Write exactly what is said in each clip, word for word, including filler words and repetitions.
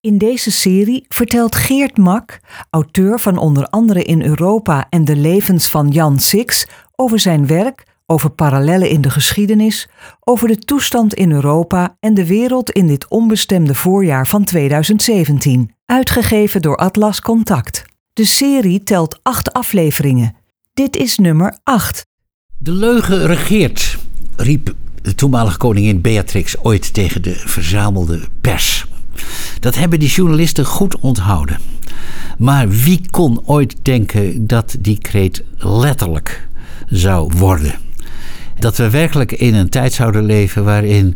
In deze serie vertelt Geert Mak, auteur van onder andere In Europa en de levens van Jan Six, over zijn werk, over parallellen in de geschiedenis, over de toestand in Europa en de wereld in dit onbestemde voorjaar van tweeduizend zeventien. Uitgegeven door Atlas Contact. De serie telt acht afleveringen. Dit is nummer acht. De leugen regeert, riep de toenmalige koningin Beatrix ooit tegen de verzamelde pers. Dat hebben die journalisten goed onthouden. Maar wie kon ooit denken dat die kreet letterlijk zou worden? Dat we werkelijk in een tijd zouden leven waarin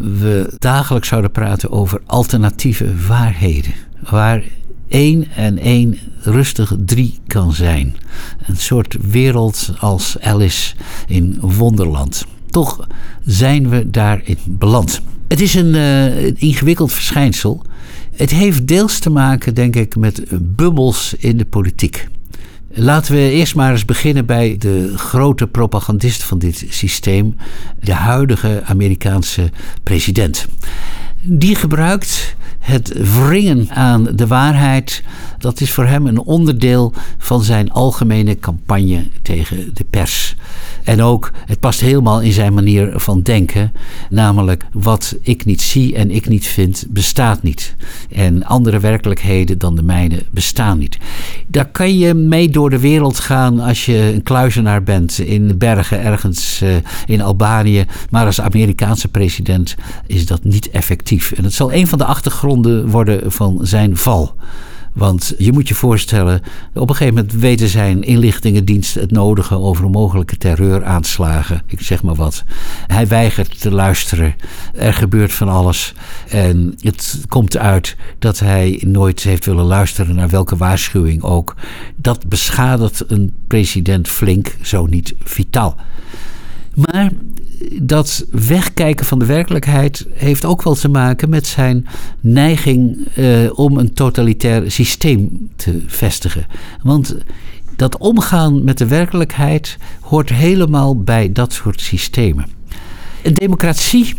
we dagelijks zouden praten over alternatieve waarheden. Waar één en één rustig drie kan zijn. Een soort wereld als Alice in Wonderland. Toch zijn we daarin beland. Het is een, uh, een ingewikkeld verschijnsel. Het heeft deels te maken, denk ik, met bubbels in de politiek. Laten we eerst maar eens beginnen bij de grote propagandist van dit systeem, de huidige Amerikaanse president. Die gebruikt het wringen aan de waarheid. Dat is voor hem een onderdeel van zijn algemene campagne tegen de pers. En ook, het past helemaal in zijn manier van denken. Namelijk, wat ik niet zie en ik niet vind, bestaat niet. En andere werkelijkheden dan de mijne bestaan niet. Daar kan je mee door de wereld gaan als je een kluizenaar bent in de bergen ergens uh, in Albanië. Maar als Amerikaanse president is dat niet effectief. En het zal een van de achtergronden worden van zijn val. Want je moet je voorstellen, op een gegeven moment weten zijn inlichtingendienst het nodige over mogelijke terreuraanslagen. Ik zeg maar wat. Hij weigert te luisteren. Er gebeurt van alles. En het komt uit dat hij nooit heeft willen luisteren naar welke waarschuwing ook. Dat beschadigt een president flink, zo niet vitaal. Maar dat wegkijken van de werkelijkheid heeft ook wel te maken met zijn neiging uh, om een totalitair systeem te vestigen. Want dat omgaan met de werkelijkheid hoort helemaal bij dat soort systemen. Een democratie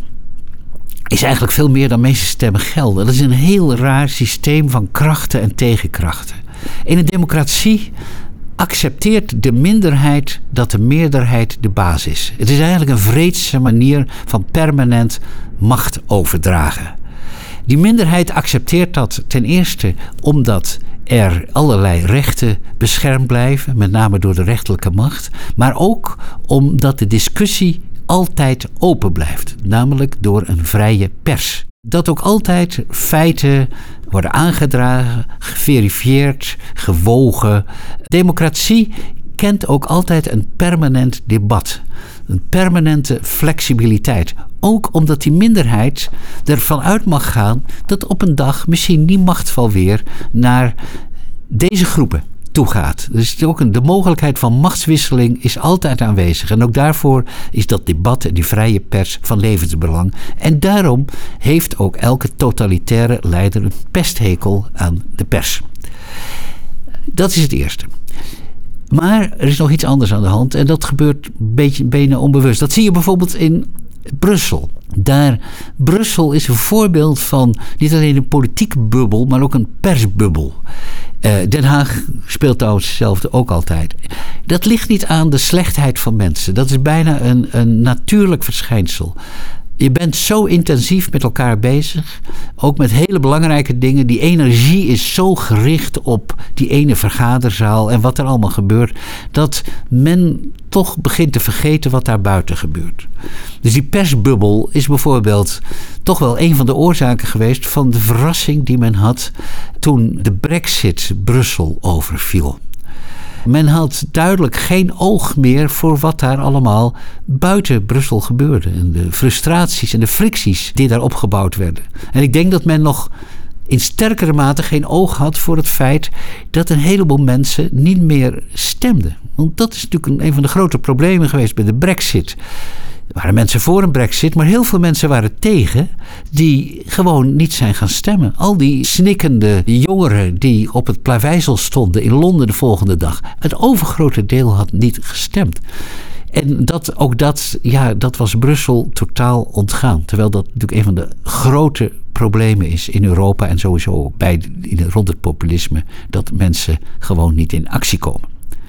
is eigenlijk veel meer dan meeste stemmen gelden. Dat is een heel raar systeem van krachten en tegenkrachten. In een democratie accepteert de minderheid dat de meerderheid de baas is. Het is eigenlijk een vreedse manier van permanent macht overdragen. Die minderheid accepteert dat ten eerste omdat er allerlei rechten beschermd blijven, met name door de rechterlijke macht, maar ook omdat de discussie altijd open blijft, namelijk door een vrije pers. Dat ook altijd feiten worden aangedragen, geverifieerd, gewogen. Democratie kent ook altijd een permanent debat. Een permanente flexibiliteit. Ook omdat die minderheid ervan uit mag gaan dat op een dag misschien die machtval weer naar deze groepen toegaat. Dus ook een, de mogelijkheid van machtswisseling is altijd aanwezig. En ook daarvoor is dat debat en die vrije pers van levensbelang. En daarom heeft ook elke totalitaire leider een pesthekel aan de pers. Dat is het eerste. Maar er is nog iets anders aan de hand. En dat gebeurt een beetje bijna onbewust. Dat zie je bijvoorbeeld in Brussel. Daar, Brussel is een voorbeeld van niet alleen een politieke bubbel, maar ook een persbubbel. Uh, Den Haag speelt trouwens hetzelfde ook altijd. Dat ligt niet aan de slechtheid van mensen. Dat is bijna een, een natuurlijk verschijnsel. Je bent zo intensief met elkaar bezig, ook met hele belangrijke dingen. Die energie is zo gericht op die ene vergaderzaal en wat er allemaal gebeurt, dat men toch begint te vergeten wat daar buiten gebeurt. Dus die persbubbel is bijvoorbeeld toch wel een van de oorzaken geweest van de verrassing die men had toen de Brexit Brussel overviel. Men had duidelijk geen oog meer voor wat daar allemaal buiten Brussel gebeurde. En de frustraties en de fricties die daar opgebouwd werden. En ik denk dat men nog in sterkere mate geen oog had voor het feit dat een heleboel mensen niet meer stemden. Want dat is natuurlijk een, een van de grote problemen geweest bij de Brexit. Er waren mensen voor een Brexit, maar heel veel mensen waren tegen, die gewoon niet zijn gaan stemmen. Al die snikkende jongeren die op het plaveisel stonden in Londen de volgende dag. Het overgrote deel had niet gestemd. En dat, ook dat, ja, dat was Brussel totaal ontgaan. Terwijl dat natuurlijk een van de grote problemen is in Europa en sowieso ook bij, in, rond het populisme, dat mensen gewoon niet in actie komen.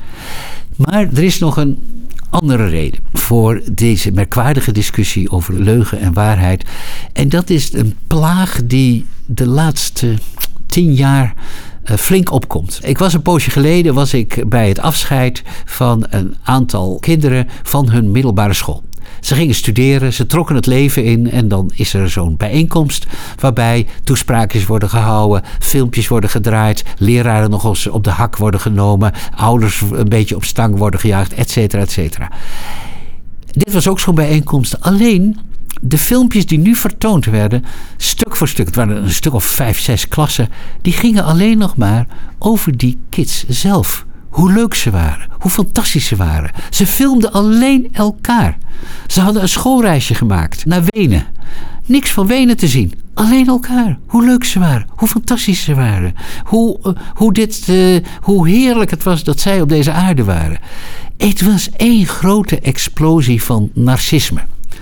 Maar er is nog een andere reden voor deze merkwaardige discussie over leugen en waarheid. En dat is een plaag die de laatste tien jaar uh, flink opkomt. Ik was een poosje geleden was ik bij het afscheid van een aantal kinderen van hun middelbare school. Ze gingen studeren, ze trokken het leven in en dan is er zo'n bijeenkomst waarbij toespraakjes worden gehouden, filmpjes worden gedraaid, leraren nog eens op de hak worden genomen, ouders een beetje op stang worden gejaagd, et cetera, et cetera. Dit was ook zo'n bijeenkomst, alleen de filmpjes die nu vertoond werden, stuk voor stuk, het waren een stuk of vijf, zes klassen, die gingen alleen nog maar over die kids zelf. Hoe leuk ze waren, hoe fantastisch ze waren. Ze filmden alleen elkaar. Ze hadden een schoolreisje gemaakt naar Wenen. Niks van Wenen te zien. Alleen elkaar. Hoe leuk ze waren. Hoe fantastisch ze waren. Hoe, uh, hoe, dit, uh, hoe heerlijk het was dat zij op deze aarde waren. Het was één grote explosie van narcisme.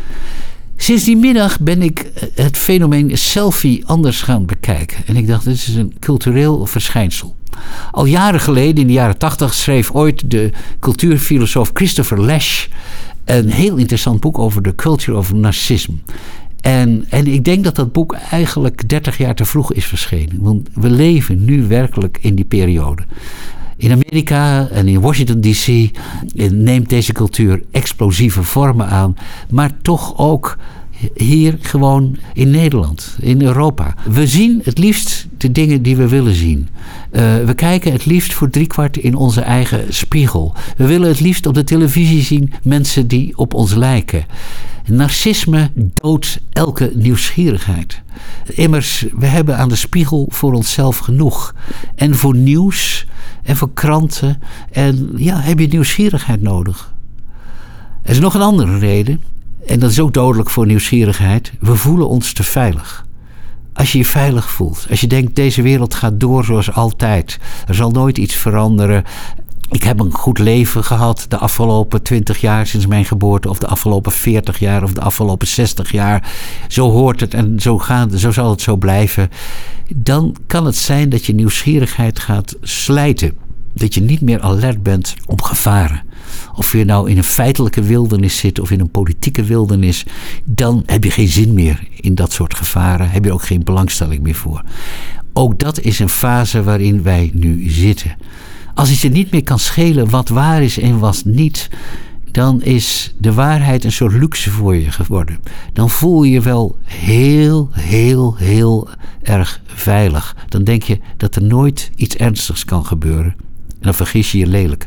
Sinds die middag ben ik het fenomeen selfie anders gaan bekijken. En ik dacht, dit is een cultureel verschijnsel. Al jaren geleden, in de jaren tachtig, schreef ooit de cultuurfilosoof Christopher Lasch een heel interessant boek over de culture of narcissism. En, en ik denk dat dat boek eigenlijk dertig jaar te vroeg is verschenen. Want we leven nu werkelijk in die periode. In Amerika en in Washington D C neemt deze cultuur explosieve vormen aan. Maar toch ook hier gewoon in Nederland, in Europa. We zien het liefst de dingen die we willen zien. Uh, we kijken het liefst voor driekwart in onze eigen spiegel. We willen het liefst op de televisie zien mensen die op ons lijken. Narcisme doodt elke nieuwsgierigheid. Immers, we hebben aan de spiegel voor onszelf genoeg. En voor nieuws en voor kranten. En ja, heb je nieuwsgierigheid nodig. Er is nog een andere reden. En dat is ook dodelijk voor nieuwsgierigheid. We voelen ons te veilig. Als je je veilig voelt. Als je denkt, deze wereld gaat door zoals altijd. Er zal nooit iets veranderen. Ik heb een goed leven gehad de afgelopen twintig jaar sinds mijn geboorte. Of de afgelopen veertig jaar of de afgelopen zestig jaar. Zo hoort het en zo, gaat, zo zal het zo blijven. Dan kan het zijn dat je nieuwsgierigheid gaat slijten. Dat je niet meer alert bent op gevaren. Of je nou in een feitelijke wildernis zit of in een politieke wildernis, dan heb je geen zin meer in dat soort gevaren. Heb je ook geen belangstelling meer voor. Ook dat is een fase waarin wij nu zitten. Als het je niet meer kan schelen wat waar is en wat niet, dan is de waarheid een soort luxe voor je geworden. Dan voel je je wel heel, heel, heel erg veilig. Dan denk je dat er nooit iets ernstigs kan gebeuren. En dan vergis je je lelijk.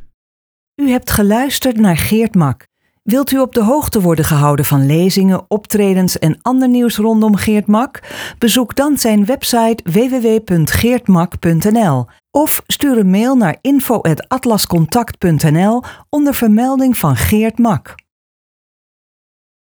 U hebt geluisterd naar Geert Mak. Wilt u op de hoogte worden gehouden van lezingen, optredens en ander nieuws rondom Geert Mak? Bezoek dan zijn website w w w punt geert mak punt n l of stuur een mail naar info at atlascontact punt n l onder vermelding van Geert Mak.